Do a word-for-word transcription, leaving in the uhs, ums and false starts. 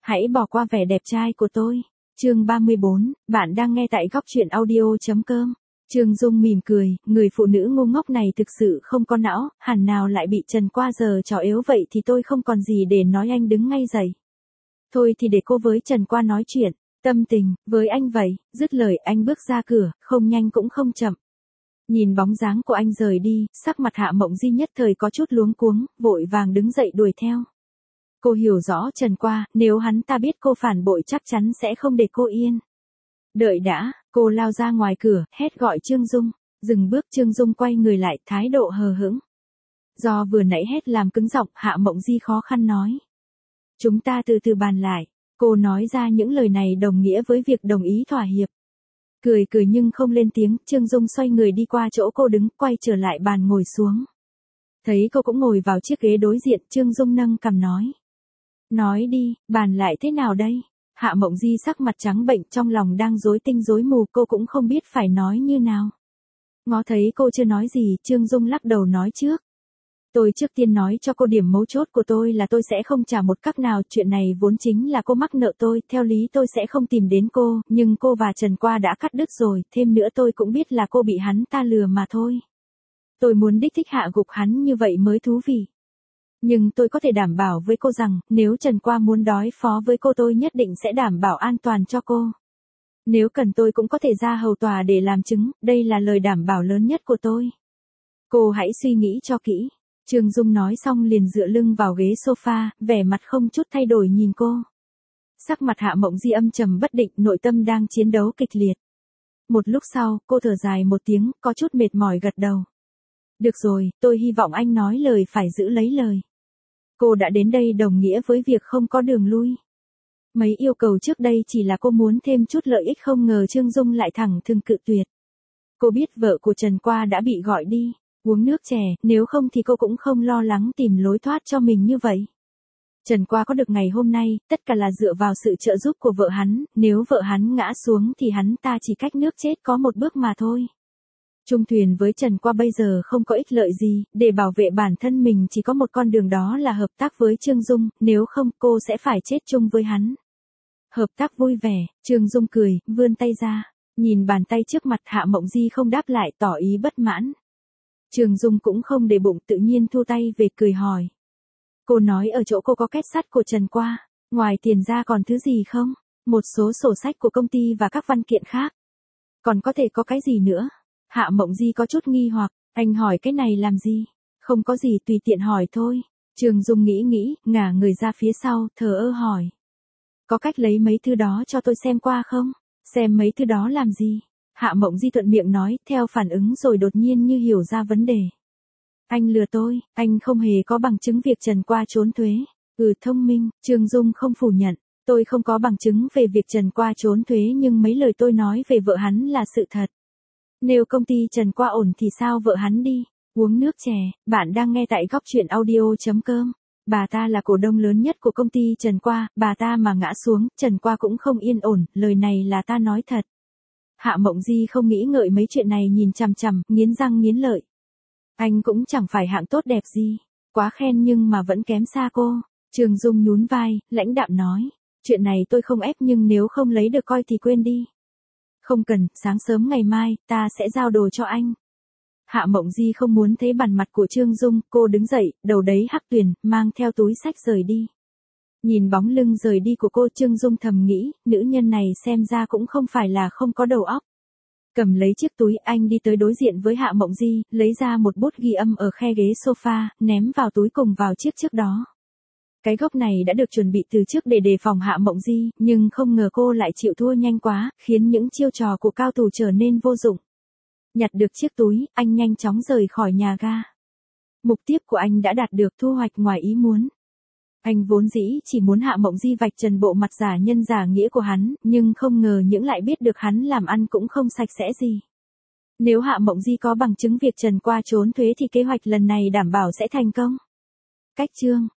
Hãy bỏ qua vẻ đẹp trai của tôi. Chương ba mươi bốn, bạn đang nghe tại góc truyện audio chấm com. Trương Dung mỉm cười, người phụ nữ ngu ngốc này thực sự không có não, hẳn nào lại bị Trần Qua giờ trò yếu vậy thì tôi không còn gì để nói. Anh đứng ngay dậy. Thôi thì để cô với Trần Qua nói chuyện, tâm tình, với anh vậy. Dứt lời anh bước ra cửa, không nhanh cũng không chậm. Nhìn bóng dáng của anh rời đi, sắc mặt Hạ Mộng Di nhất thời có chút luống cuống, vội vàng đứng dậy đuổi theo. Cô hiểu rõ Trần Qua, nếu hắn ta biết cô phản bội chắc chắn sẽ không để cô yên. Đợi đã, cô lao ra ngoài cửa, hét gọi Trương Dung. Dừng bước, Trương Dung quay người lại, thái độ hờ hững. Do vừa nãy hét làm cứng giọng, Hạ Mộng Di khó khăn nói. Chúng ta từ từ bàn lại. Cô nói ra những lời này đồng nghĩa với việc đồng ý thỏa hiệp. Cười cười nhưng không lên tiếng, Trương Dung xoay người đi qua chỗ cô đứng, quay trở lại bàn ngồi xuống. Thấy cô cũng ngồi vào chiếc ghế đối diện, Trương Dung nâng cằm nói. Nói đi, bàn lại thế nào đây? Hạ Mộng Di sắc mặt trắng bệnh, trong lòng đang rối tinh rối mù, cô cũng không biết phải nói như nào. Ngó thấy cô chưa nói gì, Trương Dung lắc đầu nói trước. Tôi trước tiên nói cho cô điểm mấu chốt của tôi là tôi sẽ không trả một cắc nào, chuyện này vốn chính là cô mắc nợ tôi, theo lý tôi sẽ không tìm đến cô, nhưng cô và Trần Qua đã cắt đứt rồi, thêm nữa tôi cũng biết là cô bị hắn ta lừa mà thôi. Tôi muốn đích thích hạ gục hắn như vậy mới thú vị. Nhưng tôi có thể đảm bảo với cô rằng, nếu Trần Qua muốn đối phó với cô tôi nhất định sẽ đảm bảo an toàn cho cô. Nếu cần tôi cũng có thể ra hầu tòa để làm chứng, đây là lời đảm bảo lớn nhất của tôi. Cô hãy suy nghĩ cho kỹ. Trương Dung nói xong liền dựa lưng vào ghế sofa, vẻ mặt không chút thay đổi nhìn cô. Sắc mặt Hạ Mộng Di âm trầm bất định, nội tâm đang chiến đấu kịch liệt. Một lúc sau, cô thở dài một tiếng, có chút mệt mỏi gật đầu. Được rồi, tôi hy vọng anh nói lời phải giữ lấy lời. Cô đã đến đây đồng nghĩa với việc không có đường lui. Mấy yêu cầu trước đây chỉ là cô muốn thêm chút lợi ích, không ngờ Trương Dung lại thẳng thừng cự tuyệt. Cô biết vợ của Trần Qua đã bị gọi đi, uống nước chè, nếu không thì cô cũng không lo lắng tìm lối thoát cho mình như vậy. Trần Qua có được ngày hôm nay, tất cả là dựa vào sự trợ giúp của vợ hắn, nếu vợ hắn ngã xuống thì hắn ta chỉ cách nước chết có một bước mà thôi. Chung thuyền với Trần Qua bây giờ không có ích lợi gì, để bảo vệ bản thân mình chỉ có một con đường, đó là hợp tác với Trương Dung, nếu không cô sẽ phải chết chung với hắn. Hợp tác vui vẻ, Trương Dung cười, vươn tay ra, nhìn bàn tay trước mặt. Hạ Mộng Di không đáp lại, tỏ ý bất mãn. Trương Dung cũng không để bụng, tự nhiên thu tay về, cười hỏi. Cô nói ở chỗ cô có két sắt của Trần Qua, ngoài tiền ra còn thứ gì không? Một số sổ sách của công ty và các văn kiện khác. Còn có thể có cái gì nữa? Hạ Mộng Di có chút nghi hoặc, anh hỏi cái này làm gì? Không có gì, tùy tiện hỏi thôi. Trương Dung nghĩ nghĩ, ngả người ra phía sau, thờ ơ hỏi. Có cách lấy mấy thứ đó cho tôi xem qua không? Xem mấy thứ đó làm gì? Hạ Mộng Di thuận miệng nói, theo phản ứng rồi đột nhiên như hiểu ra vấn đề. Anh lừa tôi, anh không hề có bằng chứng việc Trần Qua trốn thuế. Ừ, thông minh, Trương Dung không phủ nhận. Tôi không có bằng chứng về việc Trần Qua trốn thuế, nhưng mấy lời tôi nói về vợ hắn là sự thật. Nếu công ty Trần Qua ổn thì sao vợ hắn đi? Uống nước chè, bạn đang nghe tại góc truyện audio chấm com. Bà ta là cổ đông lớn nhất của công ty Trần Qua, bà ta mà ngã xuống, Trần Qua cũng không yên ổn, lời này là ta nói thật. Hạ Mộng Di không nghĩ ngợi mấy chuyện này, nhìn chằm chằm, nghiến răng nghiến lợi. Anh cũng chẳng phải hạng tốt đẹp gì, quá khen nhưng mà vẫn kém xa cô. Trương Dung nhún vai, lãnh đạm nói, chuyện này tôi không ép, nhưng nếu không lấy được coi thì quên đi. Không cần, sáng sớm ngày mai, ta sẽ giao đồ cho anh. Hạ Mộng Di không muốn thấy bản mặt của Trương Dung, cô đứng dậy, đầu đấy hắc tuyền, mang theo túi sách rời đi. Nhìn bóng lưng rời đi của cô, Trương Dung thầm nghĩ, nữ nhân này xem ra cũng không phải là không có đầu óc. Cầm lấy chiếc túi, anh đi tới đối diện với Hạ Mộng Di, lấy ra một bút ghi âm ở khe ghế sofa, ném vào túi cùng vào chiếc trước đó. Cái gốc này đã được chuẩn bị từ trước để đề phòng Hạ Mộng Di, nhưng không ngờ cô lại chịu thua nhanh quá, khiến những chiêu trò của cao thủ trở nên vô dụng. Nhặt được chiếc túi, anh nhanh chóng rời khỏi nhà ga. Mục tiêu của anh đã đạt được, thu hoạch ngoài ý muốn. Anh vốn dĩ chỉ muốn Hạ Mộng Di vạch trần bộ mặt giả nhân giả nghĩa của hắn, nhưng không ngờ những lại biết được hắn làm ăn cũng không sạch sẽ gì. Nếu Hạ Mộng Di có bằng chứng việc Trần Qua trốn thuế thì kế hoạch lần này đảm bảo sẽ thành công. Cách chương